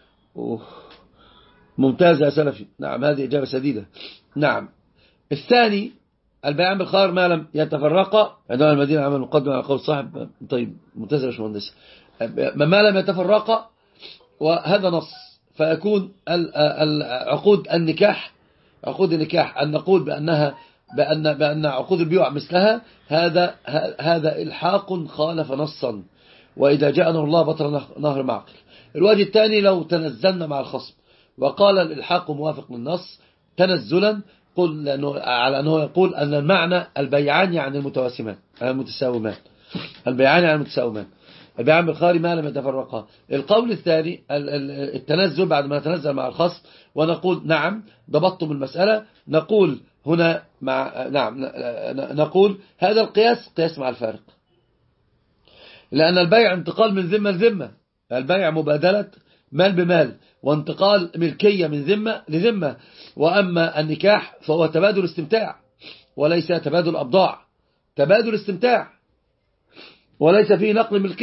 S1: ممتاز يا سلفي. نعم هذه إجابة سديدة. نعم. الثاني البيعان بالخيار ما لم يتفرقا، عندما المدينة عمل مقدمة على قول صاحب. طيب ممتاز يا باشمهندس. ما لم يتفرقا وهذا نص، فيكون عقود النكاح عقود النكاح أن نقول بأنها بأن بأن عقود البيوع مثلها، هذا هذا إلحاق خالف نصا. وإذا جاء نهر الله بطل نهر معقل. الوجه الثاني لو تنزلنا مع الخصم وقال الإلحاق موافق للنص تنزلا، قل لأنه على أنه يقول أن المعنى البيعان يعني المتواسمان المتساومان. البيعان يعني المتساومان. البيعان بالخيار ما لم يتفرقا. القول الثاني التنزل بعد ما نتنزل مع الخصم ونقول نعم ضبطتم المسألة، نقول هنا مع نعم نقول هذا القياس قياس مع الفارق، لأن البيع انتقال من ذمة لذمة. البيع مبادلة مال بمال، وانتقال ملكية من ذمة لذمة. وأما النكاح فهو تبادل استمتاع وليس تبادل أبضاع، تبادل استمتاع وليس فيه نقل ملكية.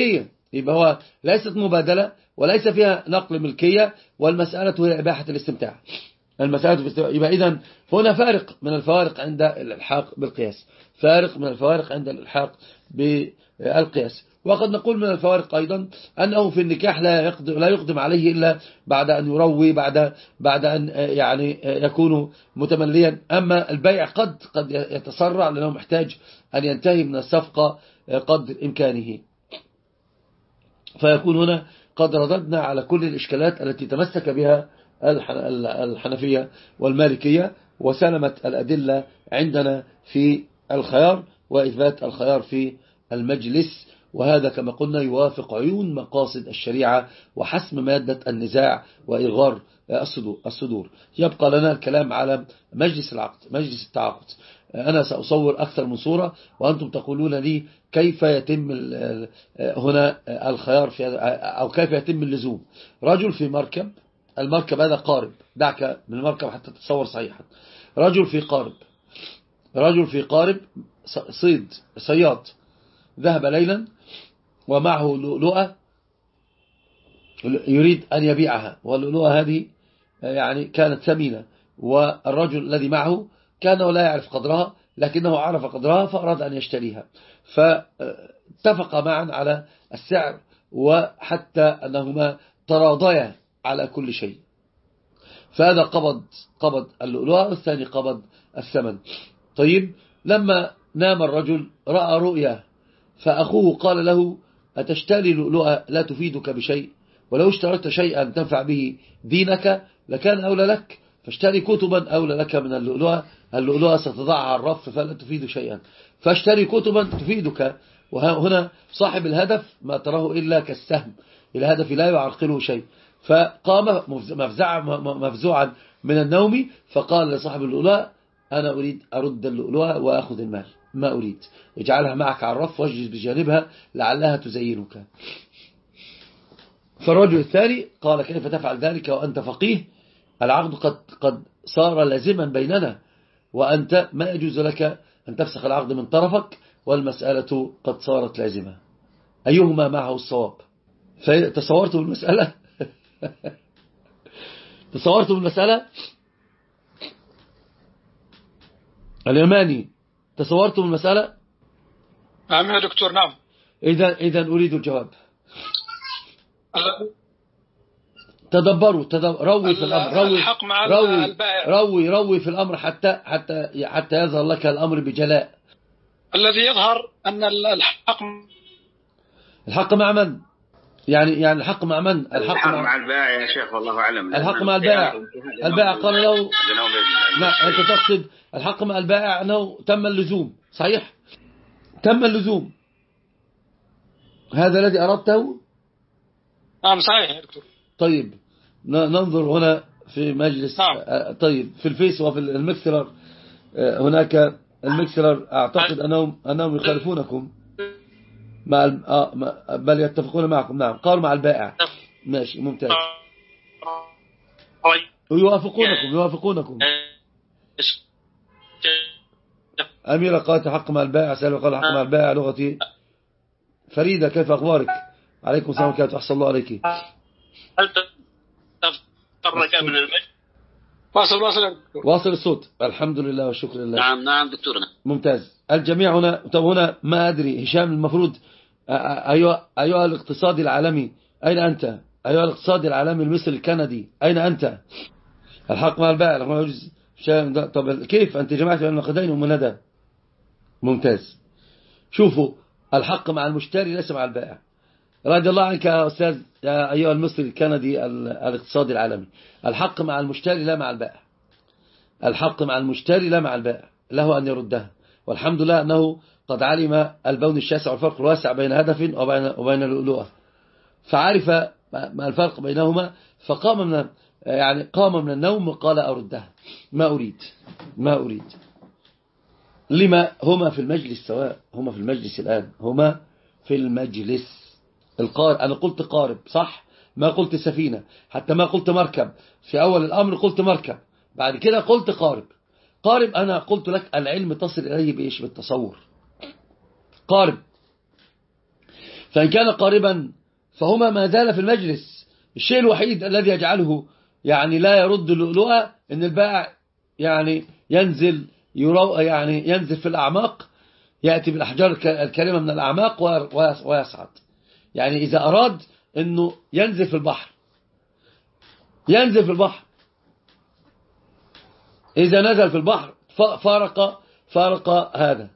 S1: يبقى هو ليست مبادلة وليس فيها نقل ملكية، والمسألة هي إباحة الاستمتاع. المسألة في الاستمتاع. يبقى إذن هنا فارق من الفوارق عند الإلحاق بالقياس، فارق من الفوارق عند الإلحاق بالقياس. وقد نقول من الفوارق أيضا أنه في النكاح لا يقدم, لا يقدم عليه إلا بعد أن يروي، بعد بعد أن يعني يكون متمليا. أما البيع قد قد يتسرع لأنه محتاج أن ينتهي من الصفقة قدر إمكانه. فيكون هنا قد رددنا على كل الإشكالات التي تمسك بها الحنفية والمالكية، وسلمت الأدلة عندنا في الخيار وإثبات الخيار في المجلس. وهذا كما قلنا يوافق عيون مقاصد الشريعة وحسم مادة النزاع وإغار الصدور. يبقى لنا الكلام على مجلس العقد، مجلس التعاقد. أنا سأصور أكثر من صورة وأنتم تقولون لي كيف يتم هنا الخيار في، أو كيف يتم اللزوم. رجل في مركب، المركب هذا قارب، دعك من المركب حتى تتصور صحيحا. رجل في قارب، رجل في قارب صيد صياد، ذهب ليلا ومعه لؤلؤة يريد أن يبيعها، واللؤلؤة هذه يعني كانت ثمينة، والرجل الذي معه كان لا يعرف قدرها لكنه عرف قدرها فأراد أن يشتريها، فاتفق معا على السعر، وحتى أنهما تراضيا على كل شيء. فهذا قبض قبض اللؤلؤة والثاني قبض الثمن. طيب لما نام الرجل رأى رؤيا، فأخوه قال له أتشتري لؤلؤة لا تفيدك بشيء، ولو اشتريت شيئا تنفع به دينك لكان أولى لك، فاشتري كتبا أولى لك من اللؤلؤة، اللؤلؤة ستضعها على الرف فلا تفيد شيئا، فاشتري كتبا تفيدك. وهنا صاحب الهدف ما تراه إلا كالسهم، الهدف لا يعرقله شيء. فقام مفزوعا من النوم فقال لصاحب اللؤلؤة أنا أريد أرد اللؤلؤة وأخذ المال، ما أريد، اجعلها معك على الرف واجلس بجانبها لعلها تزينك. فالرجل الثاني قال كيف تفعل ذلك وأنت فقيه؟ العقد قد, قد صار لازما بيننا، وأنت ما يجوز لك أن تفسخ العقد من طرفك، والمسألة قد صارت لازمة، أيهما معه الصواب؟ تصورتوا المسألة؟ تصورتوا المسألة؟ اليماني تصورتم المسألة؟
S4: نعم يا دكتور. نعم.
S1: إذا إذا أريد الجواب. تدبروا تدبر روي في الأمر، روي روي, روي روي في الأمر حتى حتى حتى يظهر لك الأمر بجلاء.
S4: الذي يظهر أن الحق
S1: الحق مع من؟ يعني يعني الحق مع من؟
S5: الحق, الحق مع, مع البائع يا شيخ، والله أعلم.
S1: الحق مع البائع. البائع قال له لا، أنت تقصد الحق مع البائع أنه تم اللزوم، صحيح؟ تم اللزوم، هذا الذي أردته؟
S4: نعم صحيح يا دكتور.
S1: طيب ننظر هنا في مجلس. نعم. طيب في الفيس وفي المكسلر هناك المكسلر أعتقد أنهم أنهم يخالفونكم مع بل يتفقون معكم. نعم قالوا مع البائع. ماشي ممتاز. ويوافقونكم يوافقونكم أميرة قالت الحق مع البائع، سألوا قال الحق مع البائع لغتي. فريدة كيف أخبارك؟ عليكم السلام ورحمة الله، أحسن الله عليك.
S2: هل تفرق من المجد؟
S4: واصل واصل
S1: واصل الصوت، الحمد لله والشكر لله.
S2: نعم نعم دكتورنا
S1: ممتاز. الجميع هنا. طب هنا ما أدري هشام المفروض أيها, أيها الاقتصادي العالمي أين أنت؟ أيها الاقتصادي العالمي المصري الكندي أين أنت؟ الحق مع البائع. طب كيف أنت جمعت بين النقدين ومنادى؟ ممتاز. شوفوا الحق مع المشتري ليس مع البائع. رضي الله عنك يا أستاذ يا أيها المصري الكندي الاقتصادي العالمي، الحق مع المشتري لا مع البائع. الحق مع المشتري لا مع البائع، له أن يردها. والحمد لله أنه قد علم البون الشاسع والفرق الواسع بين هدف وبين, وبين اللؤلؤة، فعرف ما الفرق بينهما، فقام من يعني قام من النوم وقال أردها، ما أريد ما أريد. لما هما في المجلس سواء، هما في المجلس الآن، هما في المجلس. القارب أنا قلت قارب صح، ما قلت سفينة، حتى ما قلت مركب. في أول الأمر قلت مركب، بعد كده قلت قارب. قارب أنا قلت لك العلم تصل إليه بإيش؟ بالتصور. قارب، فإن كان قاربا فهما ما زال في المجلس. الشيء الوحيد الذي يجعله يعني لا يرد اللؤلؤة ان البائع يعني ينزل يرو يعني ينزل في الأعماق، يأتي بالأحجار الكريمة من الأعماق ويصعد. يعني إذا أراد أنه ينزل في البحر ينزل في البحر، إذا نزل في البحر فارق فارق هذا.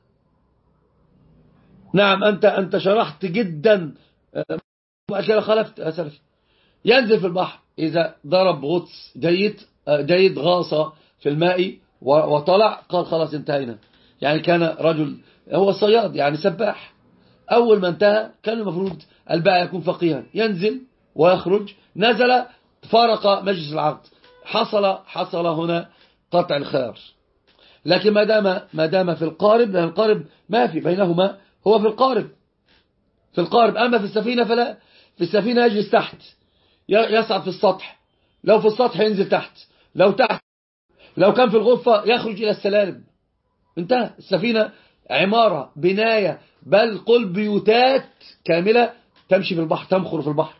S1: نعم أنت أنت شرحت جدا وأكلا خلفت أسلف. ينزل في البحر إذا ضرب غطس جيد جيد غاص في الماء وطلع، قال خلاص انتهينا. يعني كان رجل هو صياد يعني سباح، أول ما انتهى كان المفروض البائع يكون فقيها، ينزل ويخرج، نزل فارق مجلس العقد، حصل حصل هنا قطع الخيار. لكن ما دام ما دام في القارب، لأن القارب ما في بينهما، هو في القارب في القارب أما في السفينة فلا. في السفينة يجلس تحت، يصعد في السطح، لو في السطح ينزل تحت، لو تحت لو كان في الغرفة يخرج إلى السلالم، انتهى. السفينة عمارة بناية، بل قل بيوتات كاملة تمشي في البحر، تمخر في البحر.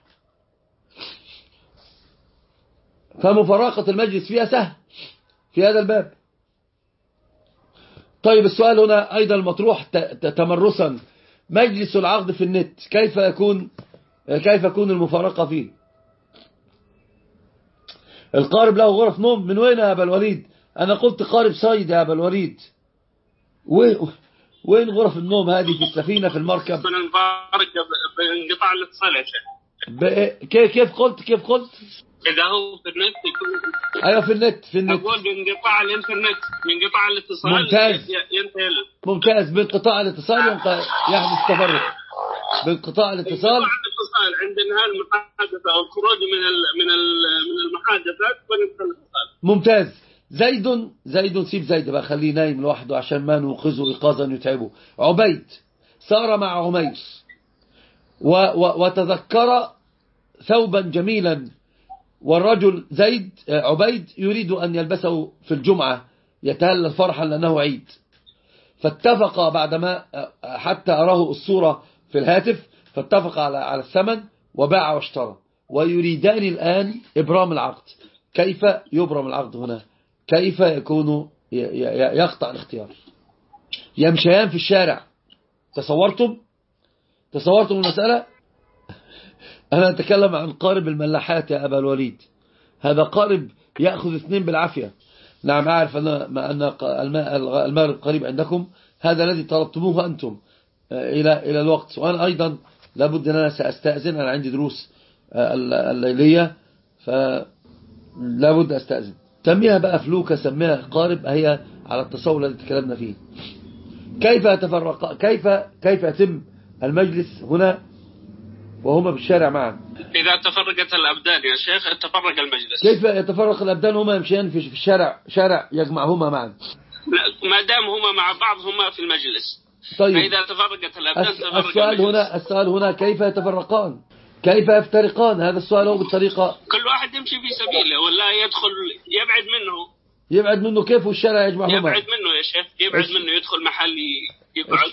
S1: فمفارقة المجلس فيها سهل في هذا الباب. طيب السؤال هنا أيضا المطروح تمرسا، مجلس العقد في النت كيف يكون كيف يكون المفارقة فيه؟ القارب له غرف نوم، من وين يا أبا الوليد؟ أنا قلت قارب صيد يا أبا الوليد. وين غرف النوم هذه في السفينة في المركب؟
S5: بانقطاع الاتصال يا شيخ.
S1: كيف كيف قلت كيف قلت
S5: إذا هو في النت يكون.
S1: أيوة في النت في النت
S5: أقول بانقطاع الإنترنت، بانقطاع الاتصال
S1: ممتاز
S5: ينتهي.
S1: ممتاز بانقطاع الاتصال يحدث تفرق. بانقطاع الاتصال
S5: عند انهاء المحادثة أو الخروج من من من المحادثات بنقطع الاتصال.
S1: ممتاز. زيد زيد سيب زيد بقى، خليه نايم لوحده عشان ما نوقظه إيقاظا يتعبه. عبيد سار مع عمير وتذكر ثوبا جميلا، والرجل زيد عبيد يريد أن يلبسه في الجمعة يتهلل فرحا لأنه عيد. فاتفق بعدما حتى أراه الصورة في الهاتف، فاتفق على على الثمن وباع واشترى، ويريدان الآن إبرام العقد. كيف يبرم العقد هنا؟ كيف يكون يقطع الاختيار؟ يمشيان في الشارع. تصورتم تصورتم المسألة؟ أنا أتكلم عن قارب الملاحات يا أبا الوليد. هذا قارب يأخذ اثنين بالعافية. نعم أعرف أن أن المغرب قريب عندكم، هذا الذي طلبتموه أنتم إلى إلى الوقت. وأنا أيضا لابد أن أنا سأستأذن، أنا عندي دروس الليلية فلابد أستأذن. سميها بقى فلوكة، سميها قارب، هي على التصور الذي تكلمنا فيه. كيف يتفرق كيف كيف يتم المجلس هنا وهما بالشارع معا؟
S5: إذا تفرقت الأبدان يا شيخ تفرق المجلس.
S1: كيف يتفرق الأبدان هما يمشيان في الشارع، شارع يجمعهما معا؟
S5: ما دام هما مع بعض هما في المجلس.
S1: طيب
S5: فإذا تفرقت الأبدان تفرق
S1: السؤال
S5: المجلس.
S1: هنا السؤال هنا كيف يتفرقان؟ كيف يفترقان؟ هذا السؤال هو بالطريقة.
S5: كل واحد يمشي في سبيله، ولا يدخل يبعد منه.
S1: يبعد منه كيف والشارع يجمعهما؟
S5: يبعد منه يا شيخ، يبعد منه، يدخل محل يقعد.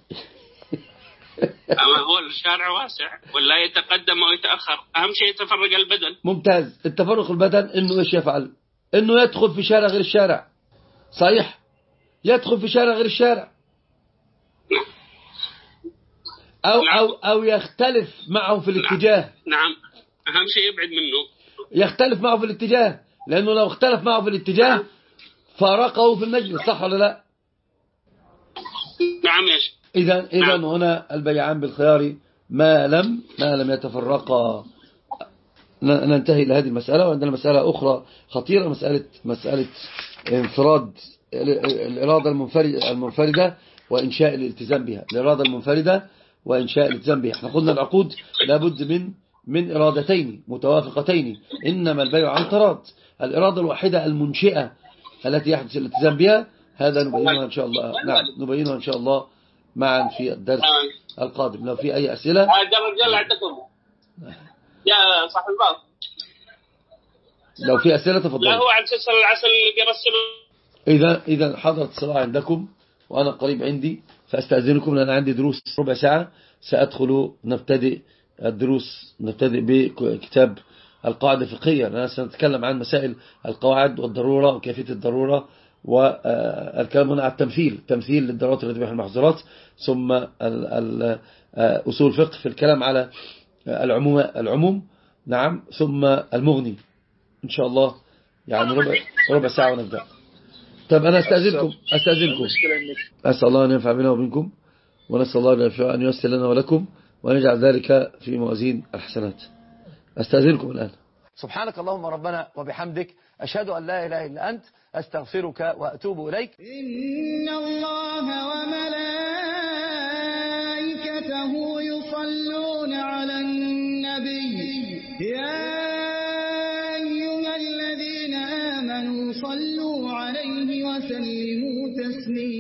S5: أما هو الشارع واسع، ولا يتقدم أو يتأخر، أهم شيء يتفرق البدن.
S1: ممتاز. التفرق البدن إنه إيش يفعل؟ إنه يدخل في شارع غير الشارع. صحيح، يدخل في شارع غير الشارع، أو أو أو يختلف معه في الاتجاه.
S5: نعم، أهم شيء يبعد منه.
S1: يختلف معه في الاتجاه، لأنه لو اختلف معه في الاتجاه فارقه في المجلس، صح ولا لا؟
S5: نعم يا شيخ.
S1: إذا إذا هنا البيعان بالخيار ما لم ما لم يتفرقا. ننتهي إلى هذه المسألة. وعندنا مسألة أخرى خطيرة، مسألة مسألة انفراد الإرادة المنفردة المنفردة وإنشاء الالتزام بها. الإرادة المنفردة وإنشاء الالتزام بها. احنا قلنا العقود لابد من من إرادتين متوافقتين، إنما البيع عن تراض. الإرادة الواحدة المنشئة التي يحدث الالتزام بها، هذا نبينها إن شاء الله. نعم نبينها إن شاء الله معا في الدرس القادم. لو في أي أسئلة
S5: يا صاحب الباب،
S1: لو في أسئلة تفضل.
S5: لا هو عن سلسل العسل اللي بيرسله.
S1: إذا إذا حضرت الصلاة عندكم وأنا قريب عندي، فأستأذنكم لأن عندي دروس ربع ساعة، سأدخل نبتدئ الدروس نبتدئ بكتاب القاعدة الفقهية، لأننا سنتكلم عن مسائل القواعد والضرورة وكيفية الضرورة، والكلام هنا على التمثيل، تمثيل للضرورات والتي المحظورات، ثم أصول الفقه في الكلام على العموم العموم نعم، ثم المغني إن شاء الله، يعني ربع, ربع ساعة ونبدأ. طب أنا أستأذنكم أستأذنكم أسأل الله أن ينفع بنا وبنكم، ونسأل الله أن ييسر لنا ولكم، وأن يجعل ذلك في موازين الحسنات. أستأذنكم الآن. سبحانك اللهم ربنا وبحمدك، أشهد أن لا إله إلا أنت، أستغفرك وأتوب إليك.
S6: إن الله وملائكته يصلون على النبي، يا أيها الذين آمنوا صلوا عليه وسلموا تسليما.